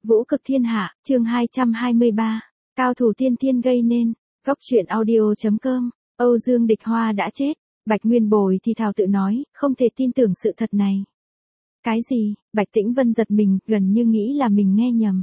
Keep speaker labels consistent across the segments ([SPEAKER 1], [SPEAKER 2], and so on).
[SPEAKER 1] Vũ cực thiên hạ, chương 223. Cao thủ tiên thiên gây nên. Góc truyện audio.com. Âu Dương Địch Hoa đã chết. Bạch Nguyên Bồi thì thào tự nói, không thể tin tưởng sự thật này. Cái gì? Bạch Tĩnh Vân giật mình, gần như nghĩ là mình nghe nhầm.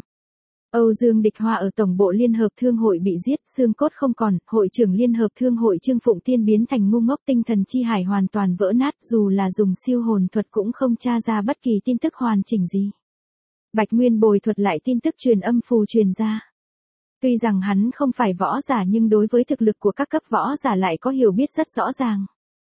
[SPEAKER 1] Âu Dương Địch Hoa ở Tổng bộ Liên hợp Thương hội bị giết, xương cốt không còn, hội trưởng Liên hợp Thương hội Trương Phụng Tiên biến thành ngu ngốc, tinh thần chi hải hoàn toàn vỡ nát, dù là dùng siêu hồn thuật cũng không tra ra bất kỳ tin tức hoàn chỉnh gì. Bạch Nguyên Bồi thuật lại tin tức truyền âm phù truyền ra. Tuy rằng hắn không phải võ giả nhưng đối với thực lực của các cấp võ giả lại có hiểu biết rất rõ ràng.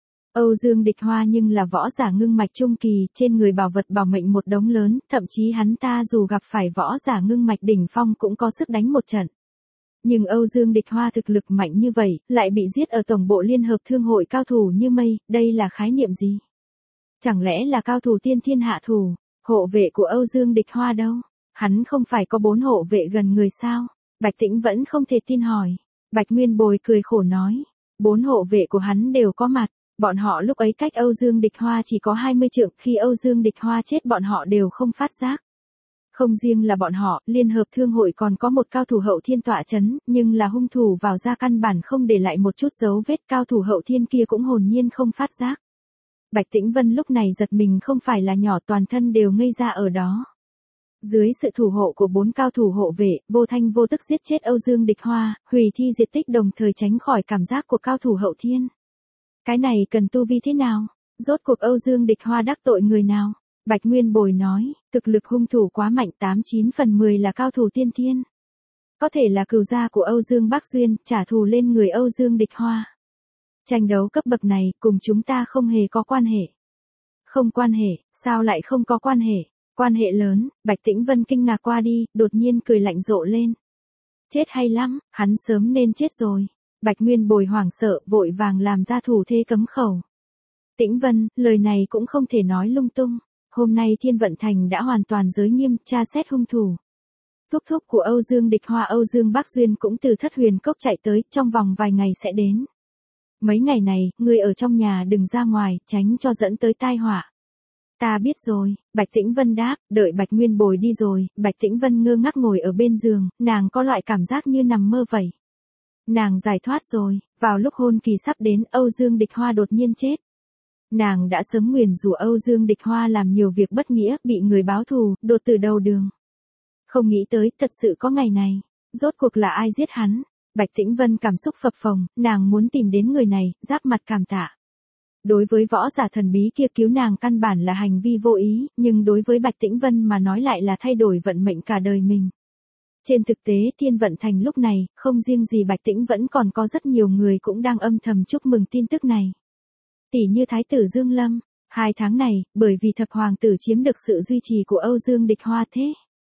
[SPEAKER 1] Âu Dương Địch Hoa nhưng là võ giả ngưng mạch trung kỳ, trên người bảo vật bảo mệnh một đống lớn, thậm chí hắn ta dù gặp phải võ giả ngưng mạch đỉnh phong cũng có sức đánh một trận. Nhưng Âu Dương Địch Hoa thực lực mạnh như vậy, lại bị giết ở Tổng bộ Liên hợp Thương hội cao thủ như mây, đây là khái niệm gì? Chẳng lẽ là cao thủ tiên thiên hạ thủ? Hộ vệ của Âu Dương Địch Hoa đâu? Hắn không phải có 4 hộ vệ gần người sao? Bạch Tĩnh vẫn không thể tin hỏi. Bạch Nguyên Bồi cười khổ nói. 4 hộ vệ của hắn đều có mặt. Bọn họ lúc ấy cách Âu Dương Địch Hoa chỉ có 20 trượng, khi Âu Dương Địch Hoa chết bọn họ đều không phát giác. Không riêng là bọn họ, Liên hợp Thương hội còn có một cao thủ hậu thiên tọa chấn, nhưng là hung thủ vào ra căn bản không để lại một chút dấu vết, cao thủ hậu thiên kia cũng hồn nhiên không phát giác. Bạch Tĩnh Vân lúc này giật mình không phải là nhỏ, toàn thân đều ngây ra ở đó. Dưới sự thủ hộ của 4 cao thủ hộ vệ, vô thanh vô tức giết chết Âu Dương Địch Hoa, hủy thi diệt tích, đồng thời tránh khỏi cảm giác của cao thủ hậu thiên. Cái này cần tu vi thế nào? Rốt cuộc Âu Dương Địch Hoa đắc tội người nào? Bạch Nguyên Bồi nói, thực lực hung thủ quá mạnh, 89 phần 10 là cao thủ tiên thiên. Có thể là cừu gia của Âu Dương Bắc Duyên, trả thù lên người Âu Dương Địch Hoa. Tranh đấu cấp bậc này, cùng chúng ta không hề có quan hệ. Không quan hệ, sao lại không có quan hệ? Quan hệ lớn. Bạch Tĩnh Vân kinh ngạc qua đi, đột nhiên cười lạnh rộ lên. Chết hay lắm, hắn sớm nên chết rồi. Bạch Nguyên Bồi hoảng sợ, vội vàng làm ra thủ thế cấm khẩu. Tĩnh Vân, lời này cũng không thể nói lung tung. Hôm nay Thiên Vận Thành đã hoàn toàn giới nghiêm, tra xét hung thủ. Thúc thúc của Âu Dương Địch Hoa Âu Dương Bắc Duyên cũng từ Thất Huyền Cốc chạy tới, trong vòng vài ngày sẽ đến. Mấy ngày này, ngươi ở trong nhà đừng ra ngoài, tránh cho dẫn tới tai họa. Ta biết rồi, Bạch Tĩnh Vân đáp, đợi Bạch Nguyên Bồi đi rồi, Bạch Tĩnh Vân ngơ ngác ngồi ở bên giường, nàng có loại cảm giác như nằm mơ vậy. Nàng giải thoát rồi, vào lúc hôn kỳ sắp đến, Âu Dương Địch Hoa đột nhiên chết. Nàng đã sớm nguyền rủa Âu Dương Địch Hoa làm nhiều việc bất nghĩa, bị người báo thù, đột từ đầu đường. Không nghĩ tới, thật sự có ngày này. Rốt cuộc là ai giết hắn? Bạch Tĩnh Vân cảm xúc phập phồng, nàng muốn tìm đến người này, giáp mặt cảm tạ. Đối với võ giả thần bí kia cứu nàng căn bản là hành vi vô ý, nhưng đối với Bạch Tĩnh Vân mà nói lại là thay đổi vận mệnh cả đời mình. Trên thực tế Thiên Vận Thành lúc này, không riêng gì Bạch Tĩnh vẫn còn có rất nhiều người cũng đang âm thầm chúc mừng tin tức này. Tỷ như Thái tử Dương Lâm, 2 tháng này, bởi vì thập hoàng tử chiếm được sự duy trì của Âu Dương Địch Hoa thế.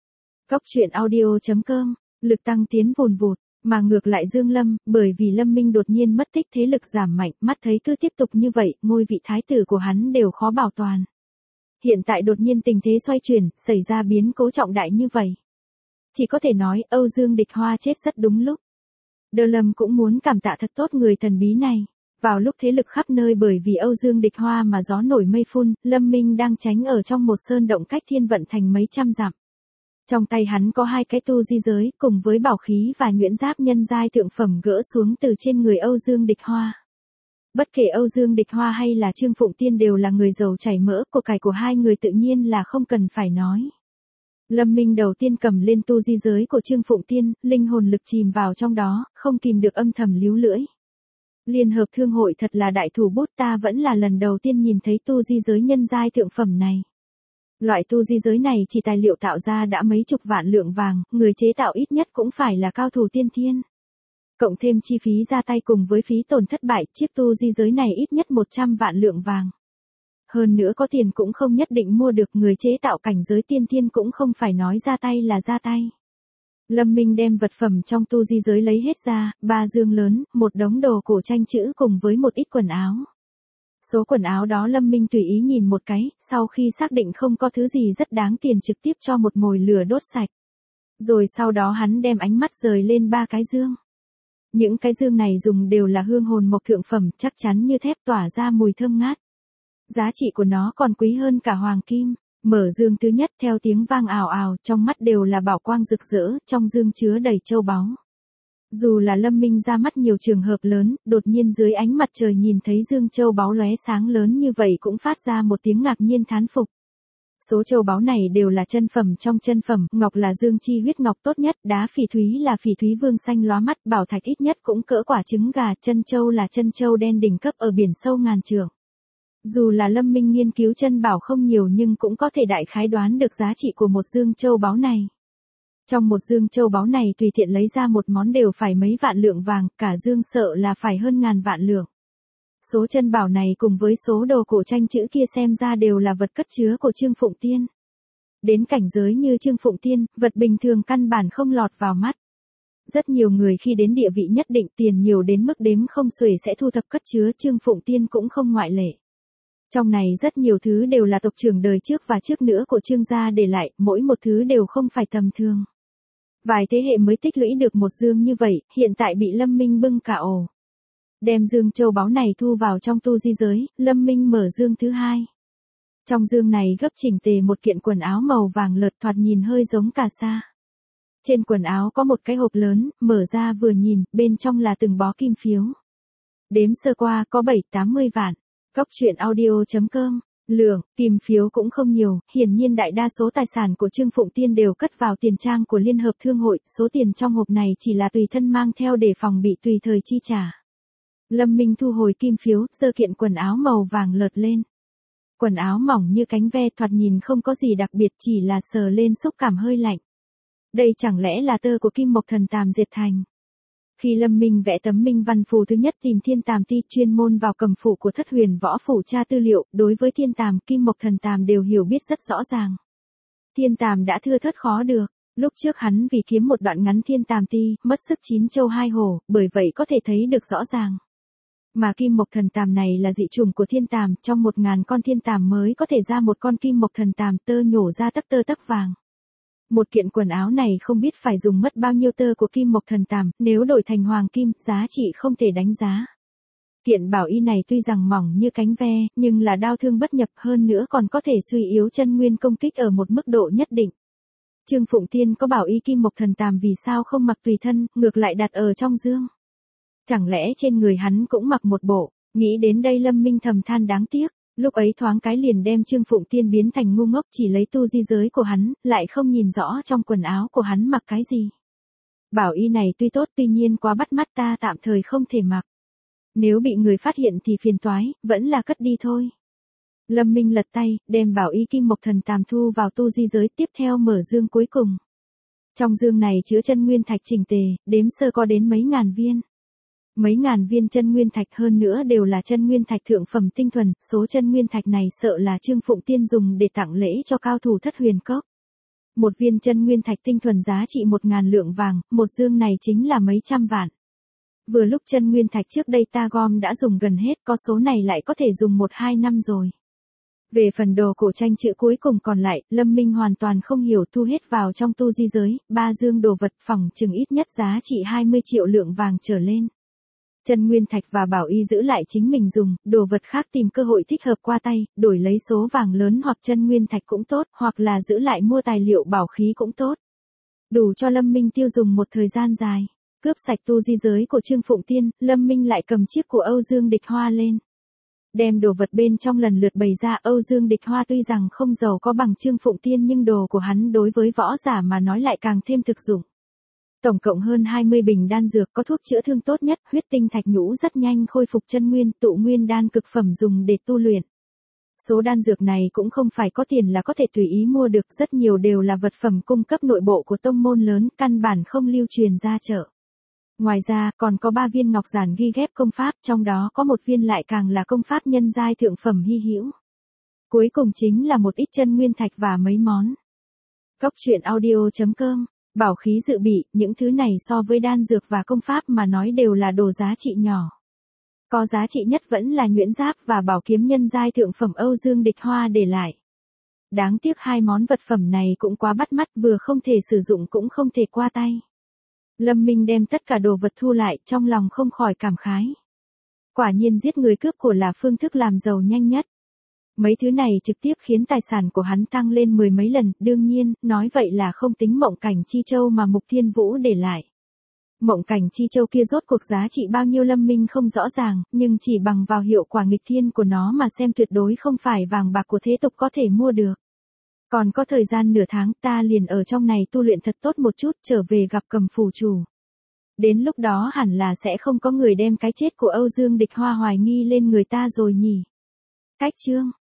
[SPEAKER 1] Góc truyện audio.com, lực tăng tiến vùn vụt, mà ngược lại Dương Lâm, bởi vì Lâm Minh đột nhiên mất tích thế lực giảm mạnh, mắt thấy cứ tiếp tục như vậy, ngôi vị thái tử của hắn đều khó bảo toàn. Hiện tại đột nhiên tình thế xoay chuyển, xảy ra biến cố trọng đại như vậy. Chỉ có thể nói Âu Dương Địch Hoa chết rất đúng lúc. Đơ Lâm cũng muốn cảm tạ thật tốt người thần bí này. Vào lúc thế lực khắp nơi bởi vì Âu Dương Địch Hoa mà gió nổi mây phun, Lâm Minh đang tránh ở trong một sơn động cách Thiên Vận Thành mấy trăm dặm. Trong tay hắn có 2 cái tu di giới, cùng với bảo khí và nhuyễn giáp nhân giai thượng phẩm gỡ xuống từ trên người Âu Dương Địch Hoa. Bất kể Âu Dương Địch Hoa hay là Trương Phụng Tiên đều là người giàu chảy mỡ, của cải của hai người tự nhiên là không cần phải nói. Lâm Minh đầu tiên cầm lên tu di giới của Trương Phụng Tiên, linh hồn lực chìm vào trong đó, không kìm được âm thầm líu lưỡi. Liên hợp Thương hội thật là đại thủ bút, ta vẫn là lần đầu tiên nhìn thấy tu di giới nhân giai thượng phẩm này. Loại tu di giới này chỉ tài liệu tạo ra đã mấy chục vạn lượng vàng, người chế tạo ít nhất cũng phải là cao thủ tiên thiên. Cộng thêm chi phí ra tay cùng với phí tổn thất bại, chiếc tu di giới này ít nhất 100 vạn lượng vàng. Hơn nữa có tiền cũng không nhất định mua được, người chế tạo cảnh giới tiên thiên cũng không phải nói ra tay là ra tay. Lâm Minh đem vật phẩm trong tu di giới lấy hết ra, 3 dương lớn, một đống đồ cổ tranh chữ cùng với một ít quần áo. Số quần áo đó Lâm Minh tùy ý nhìn một cái, sau khi xác định không có thứ gì rất đáng tiền trực tiếp cho một mồi lửa đốt sạch. Rồi sau đó hắn đem ánh mắt rời lên 3 cái dương. Những cái dương này dùng đều là hương hồn mộc thượng phẩm, chắc chắn như thép, tỏa ra mùi thơm ngát. Giá trị của nó còn quý hơn cả hoàng kim. Mở dương thứ nhất theo tiếng vang ào ào, trong mắt đều là bảo quang rực rỡ, trong dương chứa đầy châu báu. Dù là Lâm Minh ra mắt nhiều trường hợp lớn, đột nhiên dưới ánh mặt trời nhìn thấy dương châu báu lóe sáng lớn như vậy cũng phát ra một tiếng ngạc nhiên thán phục. Số châu báu này đều là chân phẩm trong chân phẩm, ngọc là dương chi huyết ngọc tốt nhất, đá phỉ thúy là phỉ thúy vương xanh lóa mắt, bảo thạch ít nhất cũng cỡ quả trứng gà, chân châu là chân châu đen đỉnh cấp ở biển sâu ngàn trượng. Dù là Lâm Minh nghiên cứu chân bảo không nhiều nhưng cũng có thể đại khái đoán được giá trị của một dương châu báu này. Trong một dương châu báu này tùy tiện lấy ra một món đều phải mấy vạn lượng vàng, cả dương sợ là phải hơn ngàn vạn lượng. Số chân bảo này cùng với số đồ cổ tranh chữ kia xem ra đều là vật cất chứa của Trương Phụng Tiên. Đến cảnh giới như Trương Phụng Tiên, vật bình thường căn bản không lọt vào mắt. Rất nhiều người khi đến địa vị nhất định tiền nhiều đến mức đếm không xuể sẽ thu thập cất chứa, Trương Phụng Tiên cũng không ngoại lệ. Trong này rất nhiều thứ đều là tộc trưởng đời trước và trước nữa của Trương gia để lại, mỗi một thứ đều không phải tầm thường. Vài thế hệ mới tích lũy được một dương như vậy, hiện tại bị Lâm Minh bưng cả ổ. Đem dương châu báu này thu vào trong tu di giới, Lâm Minh mở dương thứ hai. Trong dương này gấp chỉnh tề một kiện quần áo màu vàng lợt thoạt nhìn hơi giống cà sa. Trên quần áo có một cái hộp lớn, mở ra vừa nhìn, bên trong là từng bó kim phiếu. Đếm sơ qua có 7-80 vạn. Góc truyện audio.com. Lượng, kim phiếu cũng không nhiều, hiển nhiên đại đa số tài sản của Trương Phụng Tiên đều cất vào tiền trang của Liên hợp Thương hội, số tiền trong hộp này chỉ là tùy thân mang theo để phòng bị tùy thời chi trả. Lâm Minh thu hồi kim phiếu, giơ kiện quần áo màu vàng lợt lên. Quần áo mỏng như cánh ve thoạt nhìn không có gì đặc biệt, chỉ là sờ lên xúc cảm hơi lạnh. Đây chẳng lẽ là tơ của Kim Mộc Thần Tàm diệt thành? Khi Lâm Minh vẽ tấm minh văn phù thứ nhất tìm Thiên Tàm Ti chuyên môn vào cầm phủ của Thất Huyền Võ phủ tra tư liệu, đối với Thiên Tàm, Kim Mộc Thần Tàm đều hiểu biết rất rõ ràng. Thiên Tàm đã thưa thớt khó được, lúc trước hắn vì kiếm một đoạn ngắn Thiên Tàm Ti, mất sức 9 châu 2 hổ, bởi vậy có thể thấy được rõ ràng. Mà Kim Mộc Thần Tàm này là dị chủng của Thiên Tàm, trong 1000 con Thiên Tàm mới có thể ra một con Kim Mộc Thần Tàm, tơ nhổ ra tấc tơ tấc vàng. Một kiện quần áo này không biết phải dùng mất bao nhiêu tơ của Kim Mộc Thần Tàm, nếu đổi thành hoàng kim, giá trị không thể đánh giá. Kiện bảo y này tuy rằng mỏng như cánh ve, nhưng là đao thương bất nhập, hơn nữa còn có thể suy yếu chân nguyên công kích ở một mức độ nhất định. Trương Phụng Tiên có bảo y Kim Mộc Thần Tàm vì sao không mặc tùy thân, ngược lại đặt ở trong dương. Chẳng lẽ trên người hắn cũng mặc một bộ, nghĩ đến đây Lâm Minh thầm than đáng tiếc. Lúc ấy thoáng cái liền đem Trương Phụng Tiên biến thành ngu ngốc, chỉ lấy tu di giới của hắn, lại không nhìn rõ trong quần áo của hắn mặc cái gì. Bảo y này tuy tốt tuy nhiên quá bắt mắt, ta tạm thời không thể mặc. Nếu bị người phát hiện thì phiền toái, vẫn là cất đi thôi. Lâm Minh lật tay, đem bảo y Kim Mộc Thần Tàm thu vào tu di giới, tiếp theo mở dương cuối cùng. Trong dương này chứa chân nguyên thạch chỉnh tề, đếm sơ có đến mấy ngàn viên. Mấy ngàn viên chân nguyên thạch, hơn nữa đều là chân nguyên thạch thượng phẩm tinh thuần, số chân nguyên thạch này sợ là Trương Phụng Tiên dùng để tặng lễ cho cao thủ Thất Huyền Cốc. Một viên chân nguyên thạch tinh thuần giá trị 1000 lượng vàng, một dương này chính là mấy trăm vạn. Vừa lúc chân nguyên thạch trước đây ta gom đã dùng gần hết, có số này lại có thể dùng 1-2 năm rồi. Về phần đồ cổ tranh chữ cuối cùng còn lại, Lâm Minh hoàn toàn không hiểu, thu hết vào trong tu di giới, 3 dương đồ vật phỏng chừng ít nhất giá trị 20 triệu lượng vàng trở lên. Chân nguyên thạch và bảo y giữ lại chính mình dùng, đồ vật khác tìm cơ hội thích hợp qua tay, đổi lấy số vàng lớn hoặc chân nguyên thạch cũng tốt, hoặc là giữ lại mua tài liệu bảo khí cũng tốt. Đủ cho Lâm Minh tiêu dùng một thời gian dài. Cướp sạch tu di giới của Trương Phụng Tiên, Lâm Minh lại cầm chiếc của Âu Dương Địch Hoa lên. Đem đồ vật bên trong lần lượt bày ra, Âu Dương Địch Hoa tuy rằng không giàu có bằng Trương Phụng Tiên nhưng đồ của hắn đối với võ giả mà nói lại càng thêm thực dụng. Tổng cộng hơn 20 bình đan dược, có thuốc chữa thương tốt nhất, huyết tinh thạch nhũ rất nhanh khôi phục chân nguyên, tụ nguyên đan cực phẩm dùng để tu luyện. Số đan dược này cũng không phải có tiền là có thể tùy ý mua được, rất nhiều đều là vật phẩm cung cấp nội bộ của tông môn lớn, căn bản không lưu truyền ra chợ. Ngoài ra, còn có 3 viên ngọc giản ghi ghép công pháp, trong đó có một viên lại càng là công pháp nhân giai thượng phẩm hy hữu. Cuối cùng chính là một ít chân nguyên thạch và mấy món. Góc truyện audio.com. Bảo khí dự bị, những thứ này so với đan dược và công pháp mà nói đều là đồ giá trị nhỏ. Có giá trị nhất vẫn là nhuyễn giáp và bảo kiếm nhân giai thượng phẩm Âu Dương Địch Hoa để lại. Đáng tiếc hai món vật phẩm này cũng quá bắt mắt, vừa không thể sử dụng cũng không thể qua tay. Lâm Minh đem tất cả đồ vật thu lại, trong lòng không khỏi cảm khái. Quả nhiên giết người cướp của là phương thức làm giàu nhanh nhất. Mấy thứ này trực tiếp khiến tài sản của hắn tăng lên mười mấy lần, đương nhiên, nói vậy là không tính Mộng Cảnh Chi Châu mà Mục Thiên Vũ để lại. Mộng Cảnh Chi Châu kia rốt cuộc giá trị bao nhiêu Lâm Minh không rõ ràng, nhưng chỉ bằng vào hiệu quả nghịch thiên của nó mà xem tuyệt đối không phải vàng bạc của thế tục có thể mua được. Còn có thời gian nửa tháng ta liền ở trong này tu luyện thật tốt một chút trở về gặp Cầm Phủ chủ. Đến lúc đó hẳn là sẽ không có người đem cái chết của Âu Dương Địch Hoa hoài nghi lên người ta rồi nhỉ. Cách chương